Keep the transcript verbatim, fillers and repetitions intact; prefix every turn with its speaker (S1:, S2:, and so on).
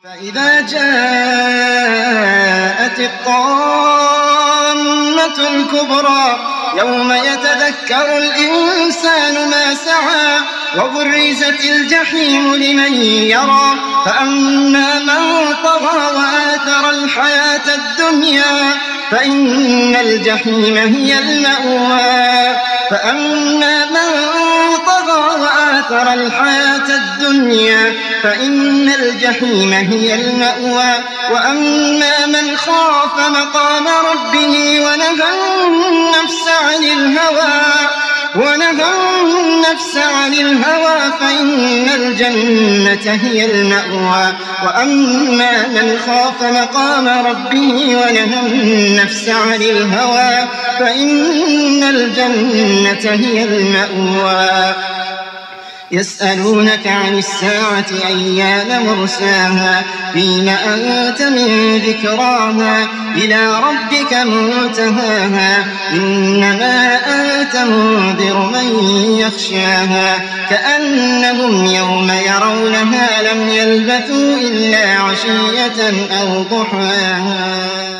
S1: فإذا جاءت الطامة الكبرى يوم يتذكر الإنسان ما سعى وبرزت الجحيم لمن يرى فأما من طغى وآثر الحياة الدنيا فإن الجحيم هي المأوى فأما من طغى وآثر الحياة الدنيا فإن الجحيم هي المأوى وأما من خاف مقام ربه ونهى النفس عن الهوى ونهى النفس عن الهوى فإن الجنة هي المأوى وأما من خاف مقام ربه ونهى النفس عن الهوى فإن الجنة هي المأوى يسألونك عن الساعة أيان مرساها فيم أنت من ذكراها إلى ربك منتهاها إنما أنت منذر من يخشاها كأنهم يوم يرونها لم يلبثوا إلا عشية أو ضحاها.